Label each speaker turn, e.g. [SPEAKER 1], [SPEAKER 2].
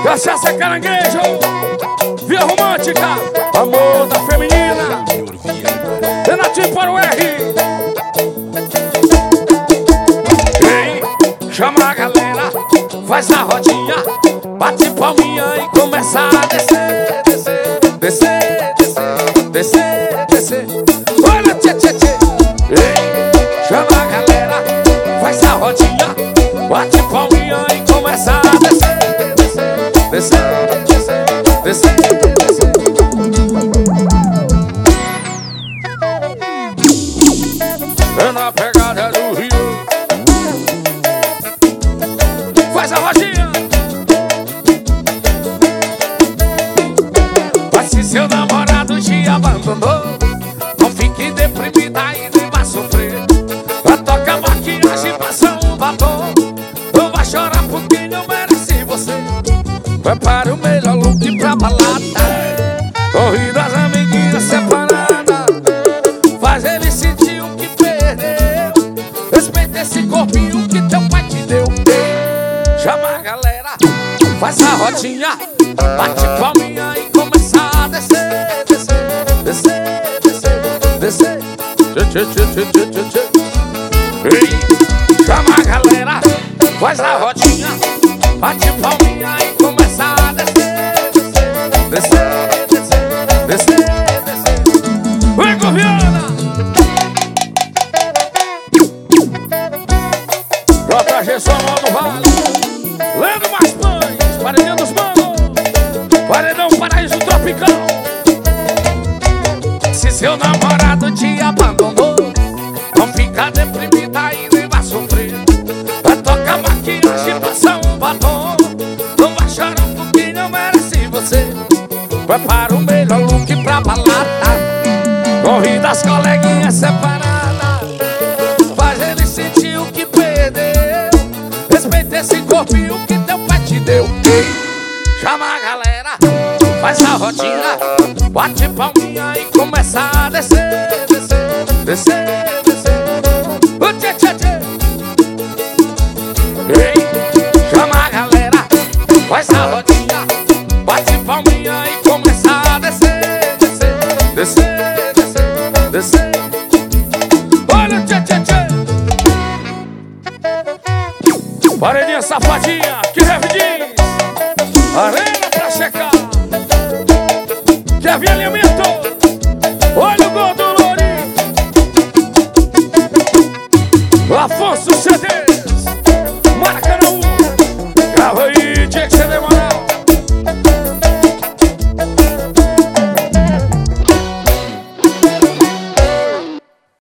[SPEAKER 1] Cachaça é caranguejo, via romântica, amor da feminina. Renatinho para o R. Ei, chama a galera, faz a rodinha, bate palminha e começa a descer, descer, descer, descer, descer, descer. Olha, tchê, tchê, tchê. Ei, chama a galera, faz a rodinha, bate palminha e começa a descer, descer, descer, descer, descer, descer. É na pegada do Rio. Faz a rodinha. Mas se seu namorado te abandonou, não fique deprimida e nem vá sofrer. Vai tocar maquiagem, passa um batom, não vai chorar porque não merece você. Prepare o melhor look pra balada, corrida das amiguinhas separadas, faz ele sentir o que perdeu. Respeita esse corpinho que teu pai te deu. Chama a galera, faz a rodinha, bate palminha e começa a descer, descer, descer, descer, descer. Tchê, tchê, tchê, tchê, tchê, tchê. Ei, chama a galera, faz a rodinha, bate palminha e começa a descer, descer, descer, descer, descer, descer. Vem, Goviana! JG Sonora do Vale, Lendo Mais Pães, Paredão dos Manos, Paredão Paraíso Tropical. Se seu namorado te abandonou, não fica deprimida e nem vai sofrer. Vai tocar maquiagem, passa um batom, não vai chorar porque não merece você. Prepara o melhor look pra balada, corre das coleguinhas separadas, faz ele sentir o que perdeu. Respeita esse corpinho que teu pai te deu. Chama a galera, faz a rodinha, bate palminha e começa a descer, descer, descer, descer. Tchê, tchê, tchê. Ei, chama a galera, faz a rodinha, bate palminha e começa a descer, descer, descer, descer, descer. Olha, tchê, tchê, tchê. Paredinha safadinha, que rapidinho. Arena pra checar, Kevin Alimento. Olha o gol do Lourinho, Afonso CD.